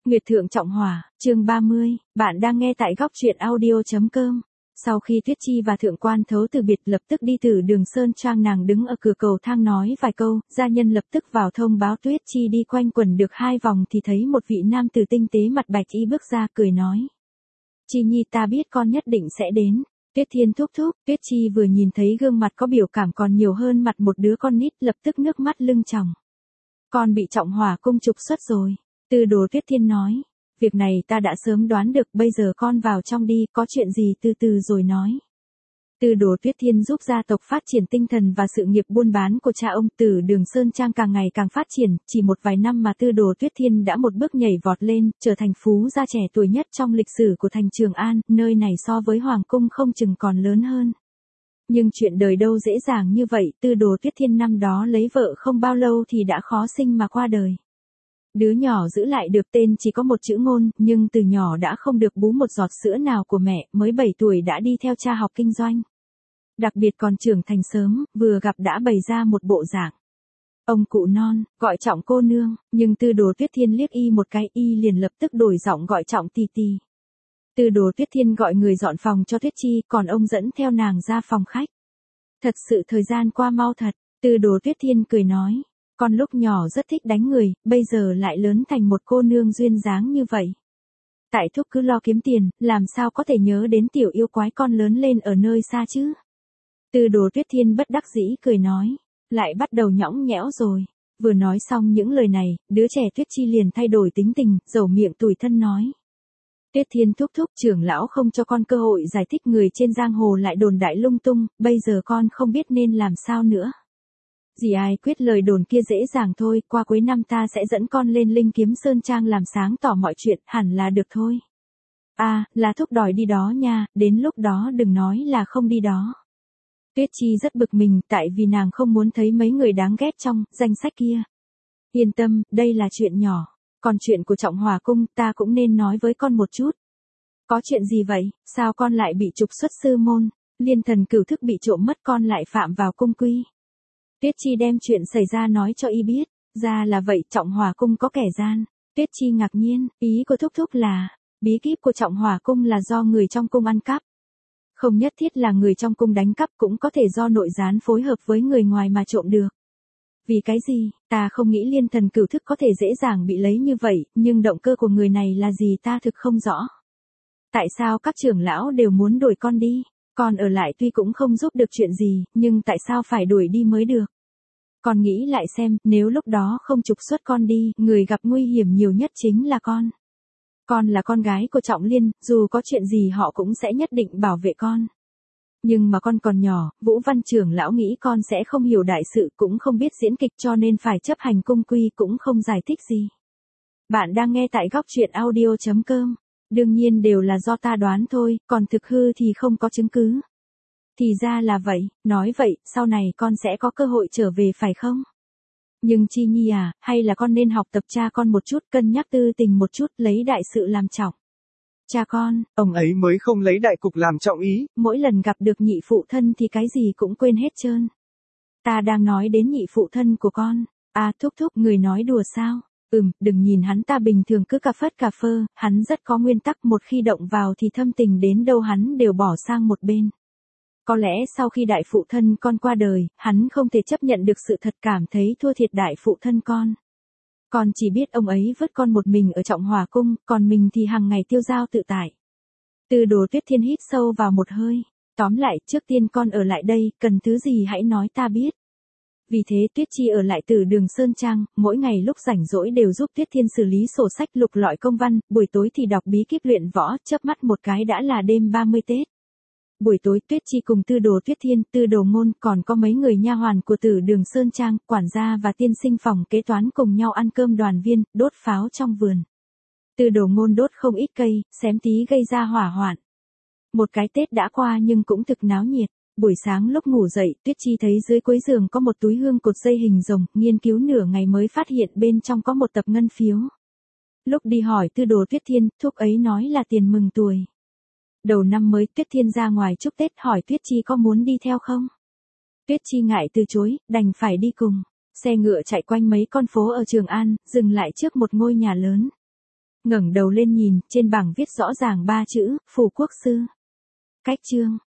Nguyệt Thượng Trọng Hỏa, chương 30, bạn đang nghe tại góc truyện audio.com. Sau khi Tuyết Chi và Thượng Quan Thấu từ biệt lập tức đi từ Đường Sơn Trang, nàng đứng ở cửa cầu thang nói vài câu, gia nhân lập tức vào thông báo Tuyết Chi đi quanh quẩn được 2 vòng thì thấy một vị nam tử tinh tế mặt bạch y bước ra cười nói. Chi Nhi, ta biết con nhất định sẽ đến. Tuyết Thiên thúc thúc. Tuyết Chi vừa nhìn thấy gương mặt có biểu cảm còn nhiều hơn mặt một đứa con nít, lập tức nước mắt lưng tròng. Con bị Trọng Hỏa cung trục xuất rồi. Tư Đồ Tuyết Thiên nói, việc này ta đã sớm đoán được, bây giờ con vào trong đi, có chuyện gì từ từ rồi nói. Tư Đồ Tuyết Thiên giúp gia tộc phát triển tinh thần và sự nghiệp buôn bán của cha ông. Từ Đường Sơn Trang càng ngày càng phát triển, chỉ một vài năm mà Tư Đồ Tuyết Thiên đã một bước nhảy vọt lên, trở thành phú gia trẻ tuổi nhất trong lịch sử của thành Trường An, nơi này so với Hoàng cung không chừng còn lớn hơn. Nhưng chuyện đời đâu dễ dàng như vậy, Tư Đồ Tuyết Thiên năm đó lấy vợ không bao lâu thì đã khó sinh mà qua đời. Đứa nhỏ giữ lại được tên chỉ có một chữ Ngôn, nhưng từ nhỏ đã không được bú một giọt sữa nào của mẹ, mới 7 tuổi đã đi theo cha học kinh doanh. Đặc biệt còn trưởng thành sớm, vừa gặp đã bày ra một bộ dạng. Ông cụ non, gọi Trọng cô nương, nhưng Tư Đồ Tuyết Thiên liếc y một cái, y liền lập tức đổi giọng gọi Trọng tì tì. Tư Đồ Tuyết Thiên gọi người dọn phòng cho Tuyết Chi, còn ông dẫn theo nàng ra phòng khách. Thật sự thời gian qua mau thật, Tư Đồ Tuyết Thiên cười nói. Con lúc nhỏ rất thích đánh người, bây giờ lại lớn thành một cô nương duyên dáng như vậy. Tại thúc cứ lo kiếm tiền, làm sao có thể nhớ đến tiểu yêu quái con lớn lên ở nơi xa chứ? Tư Đồ Tuyết Thiên bất đắc dĩ cười nói, lại bắt đầu nhõng nhẽo rồi. Vừa nói xong những lời này, đứa trẻ Tuyết Chi liền thay đổi tính tình, dầu miệng tủi thân nói. Tuyết Thiên thúc thúc, trưởng lão không cho con cơ hội giải thích, người trên giang hồ lại đồn đại lung tung, bây giờ con không biết nên làm sao nữa. Dì ai quyết lời đồn kia dễ dàng thôi, qua cuối năm ta sẽ dẫn con lên Linh Kiếm Sơn Trang làm sáng tỏ mọi chuyện, hẳn là được thôi. À, là thúc đòi đi đó nha, đến lúc đó đừng nói là không đi đó. Tuyết Chi rất bực mình, tại vì nàng không muốn thấy mấy người đáng ghét trong danh sách kia. Yên tâm, đây là chuyện nhỏ, còn chuyện của Trọng Hỏa cung ta cũng nên nói với con một chút. Có chuyện gì vậy, sao con lại bị trục xuất sư môn, Liên Thần Cửu Thức bị trộm mất con lại phạm vào cung quy. Tuyết Chi đem chuyện xảy ra nói cho y biết, ra là vậy, Trọng Hỏa cung có kẻ gian. Tuyết Chi ngạc nhiên, ý của thúc thúc là, bí kíp của Trọng Hỏa cung là do người trong cung ăn cắp. Không nhất thiết là người trong cung đánh cắp, cũng có thể do nội gián phối hợp với người ngoài mà trộm được. Vì cái gì, ta không nghĩ Liên Thần Cửu Thức có thể dễ dàng bị lấy như vậy, nhưng động cơ của người này là gì ta thực không rõ. Tại sao các trưởng lão đều muốn đuổi con đi? Con ở lại tuy cũng không giúp được chuyện gì, nhưng tại sao phải đuổi đi mới được? Con nghĩ lại xem, nếu lúc đó không trục xuất con đi, người gặp nguy hiểm nhiều nhất chính là con. Con là con gái của Trọng Liên, dù có chuyện gì họ cũng sẽ nhất định bảo vệ con. Nhưng mà con còn nhỏ, Vũ Văn trưởng lão nghĩ con sẽ không hiểu đại sự, cũng không biết diễn kịch, cho nên phải chấp hành cung quy, cũng không giải thích gì. Bạn đang nghe tại góc truyện audio.com. Đương nhiên đều là do ta đoán thôi, còn thực hư thì không có chứng cứ. Thì ra là vậy, nói vậy, sau này con sẽ có cơ hội trở về phải không? Nhưng Chi Nhi à, hay là con nên học tập cha con một chút, cân nhắc tư tình một chút, lấy đại sự làm trọng. Cha con, ông ấy mới không lấy đại cục làm trọng ý. Mỗi lần gặp được nhị phụ thân thì cái gì cũng quên hết trơn. Ta đang nói đến nhị phụ thân của con. À thúc thúc, người nói đùa sao? Đừng nhìn hắn ta bình thường cứ cà phất cà phơ, hắn rất có nguyên tắc, một khi động vào thì thâm tình đến đâu hắn đều bỏ sang một bên. Có lẽ sau khi đại phụ thân con qua đời, hắn không thể chấp nhận được sự thật, cảm thấy thua thiệt đại phụ thân con. Con chỉ biết ông ấy vứt con một mình ở Trọng Hỏa cung, còn mình thì hàng ngày tiêu dao tự tại. Tư Đồ Tuyết Thiên hít sâu vào một hơi. Tóm lại, trước tiên con ở lại đây, cần thứ gì hãy nói ta biết. Vì thế Tuyết Chi ở lại Từ Đường Sơn Trang, mỗi ngày lúc rảnh rỗi đều giúp Tuyết Thiên xử lý sổ sách, lục lọi công văn, buổi tối thì đọc bí kíp luyện võ, chớp mắt một cái đã là đêm 30 Tết. Buổi tối Tuyết Chi cùng Tư Đồ Tuyết Thiên, Tư Đồ Ngôn, còn có mấy người nha hoàn của Từ Đường Sơn Trang, quản gia và tiên sinh phòng kế toán cùng nhau ăn cơm đoàn viên, đốt pháo trong vườn. Tư Đồ Ngôn đốt không ít cây, xém tí gây ra hỏa hoạn. Một cái Tết đã qua nhưng cũng thực náo nhiệt. Buổi sáng lúc ngủ dậy, Tuyết Chi thấy dưới cuối giường có một túi hương cột dây hình rồng, nghiên cứu nửa ngày mới phát hiện bên trong có một tập ngân phiếu. Lúc đi hỏi Tư Đồ Tuyết Thiên, thúc ấy nói là tiền mừng tuổi. Đầu năm mới, Tuyết Thiên ra ngoài chúc Tết, hỏi Tuyết Chi có muốn đi theo không. Tuyết Chi ngại từ chối, đành phải đi cùng. Xe ngựa chạy quanh mấy con phố ở Trường An, dừng lại trước một ngôi nhà lớn. Ngẩng đầu lên nhìn, trên bảng viết rõ ràng 3 chữ, Phủ Quốc Sư. Cách chương.